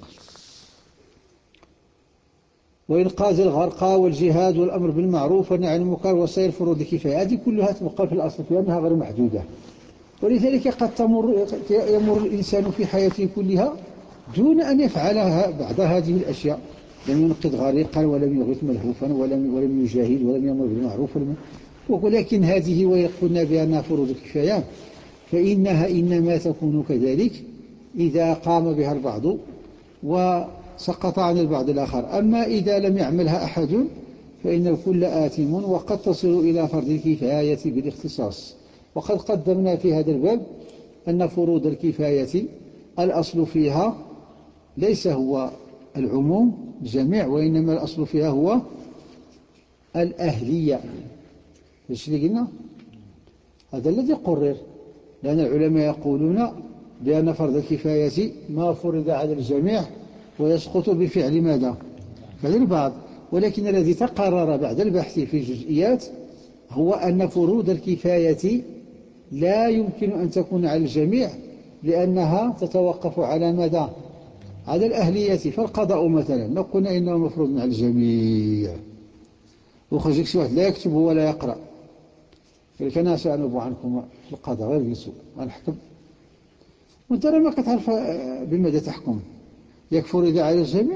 وإنقاذ الغرقى والجهاد والأمر بالمعروف والنهي عن المنكر وسائر فروض الكفاية، هذه كلها تبقى في الأصل في أنها غير محدودة، ولذلك قد يمر الإنسان في حياته كلها دون أن يفعل بعض هذه الأشياء، لم ينقذ غريقا ولم يغث ملهوفا ولم يجاهد ولم يأمر بالمعروف ولكن هذه ويقولنا بأنها فروض الكفاية فإنها إنما تكون كذلك إذا قام بها البعض وسقط عن البعض الآخر. أما إذا لم يعملها أحد فإن الكل آثم، وقد تصل إلى فرض الكفاية بالاختصاص. وقد قدمنا في هذا الباب أن فروض الكفاية الأصل فيها ليس هو العموم الجميع، وإنما الأصل فيها هو الأهلية. ايش اللي قلنا؟ هذا الذي قرر، لأن العلماء يقولون بأن فرض الكفاية ما فرض على الجميع ويسقط بفعل ماذا؟ فعل البعض. ولكن الذي تقرر بعد البحث في الجزئيات هو أن فروض الكفاية لا يمكن أن تكون على الجميع، لأنها تتوقف على ماذا؟ على الأهلية. فالقضاء مثلا نقول إنه مفروض على الجميع، وخرجك شي واحد لا يكتب ولا يقرأ، قال أنا سأنوب عنكم في القضاء غير بيسوء ونحكم، وانت ما كتعرف بماذا تحكم. يكفر إذا على الجميع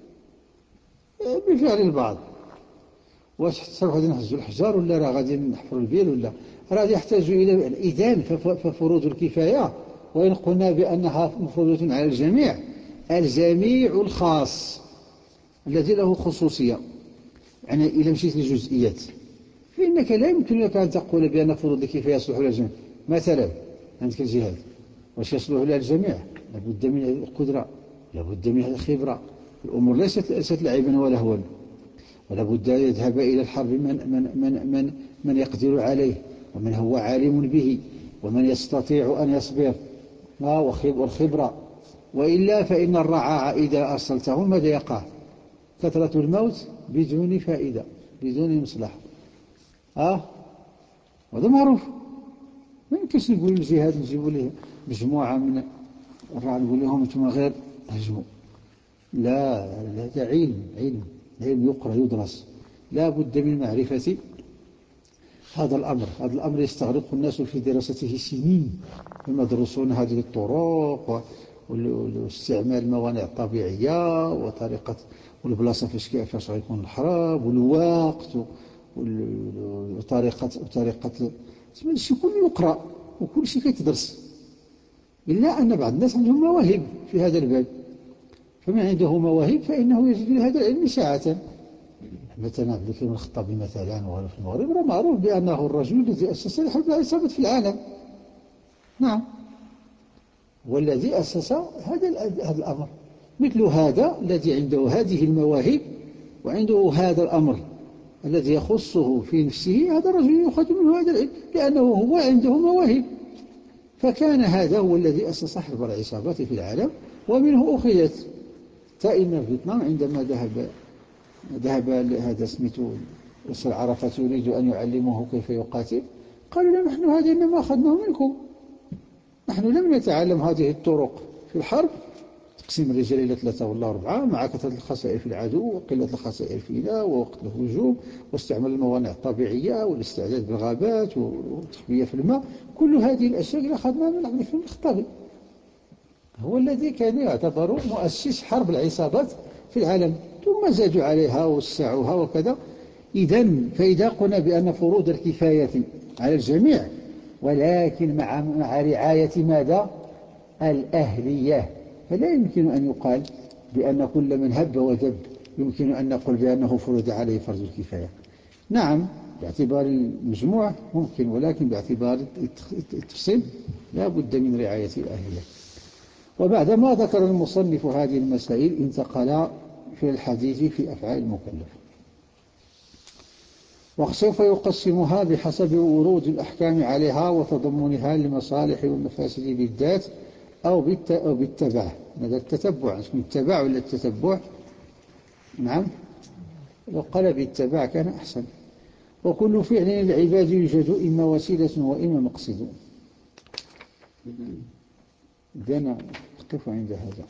بفعل البعض. واش تصرف غادي نهزوا الحجار ولا راه غادي نحفروا البير ولا راه يحتاج إلى إذن. ففروض الكفاية وإن قلنا بأنها مفروضة على الجميع، الجميع الخاص الذي له خصوصية، يعني إذا مشيت للجزئيات فإنك لا يمكن لك أن تقول بأن فروض الكفاية يصلح للجميع. مثلا عندك الجهاد، واش يصلح للجميع؟ لابد من القدرة، لابد من الخبرة، الأمور ليست لعبا ولهوا، ولا بد أن يذهب إلى الحرب من يقدر عليه ومن هو عالم به ومن يستطيع أن يصبر والخبرة. وإلا فإن الرعاع إذا أرسلتهم ماذا يقع؟ كثرة الموت بدون فائدة بدون مصلحة. هذا معروف. ما يمكنش نقول الجهاد نجيبوا له مجموعة من الرعاع نقول لهم أنتم غير هجموا. لا، هذا علم يقرأ يدرس، لا بد من معرفة هذا الأمر يستغرق الناس في دراسته سنين، ثم يدرسون هذه الطرق واستعمال الموانع الطبيعية وطريقة والبلاصة فاش غيكون الحرب والوقت وطريقة الشيء كله يقرأ وكل شيء كيتدرس. إلا أن بعض الناس عندهم مواهب في هذا الباب، فمن عنده مواهب فإنه يجد لهذا العلم ساعة. مثلا عبد الكريم الخطابي مثلا وهو في المغرب راه معروف بأنه الرجل الذي أسس الحرب العصابة في العالم. نعم، والذي أسس هذا الأمر. مثل هذا الذي عنده هذه المواهب وعنده هذا الأمر الذي يخصه في نفسه، هذا الرجل يؤخذ منه هذا العلم لأنه هو عنده مواهب. فكان هذا هو الذي أسس حرب العصابات في العالم، ومنه أخذت. تائنا فيتنام عندما ذهب هذا سميته ياسر عرفات يريد أن يعلمه كيف يقاتل، قالوا له نحن هذه إنما أخذناه منكم، نحن لم نتعلم هذه الطرق في الحرب، تقسيم الرجال إلى 3 ولا 4 مع كثرة الخسائر في العدو وقلة الخسائر فينا ووقت الهجوم واستعمال الموانع الطبيعية والاستعداد بالغابات والتخبية في الماء. كل هذه الأشياء اللي أخذناها من عبد الكريم الخطابي، هو الذي كان يعتبر مؤسس حرب العصابات في العالم، ثم زادوا عليها ووسعوها وكذا. فإذا قلنا بأن فروض الكفاية على الجميع ولكن مع رعاية ماذا؟ الأهلية، فلا يمكن أن يقال بأن كل من هب ودب يمكن أن نقول بأنه فرض عليه فرض الكفاية. نعم، باعتبار المجموع ممكن، ولكن باعتبار التفصيل لا بد من رعاية الأهلية. وبعدما ذكر المصنف هذه المسائل انتقل في الحديث في أفعال المكلف، وسوف يقسمها بحسب ورود الأحكام عليها وتضمنها للمصالح والمفاسد بالذات أو بالتبع. هذا التتبع اسمه التبع ولا التتبع؟ نعم، لو قال بالتبع كان أحسن. وكل فعل للعباد يوجد إما وسيلة وإما مقصد. إذن أقف عند هذا.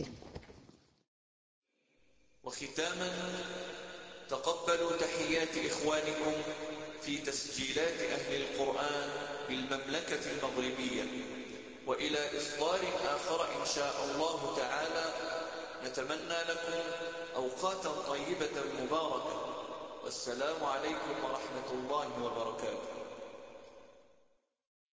وختاما تقبلوا تحيات إخوانكم في تسجيلات أهل القرآن بالمملكة المغربية، وإلى إصدار آخر إن شاء الله تعالى نتمنى لكم أوقاتا طيبة مباركة، والسلام عليكم ورحمة الله وبركاته.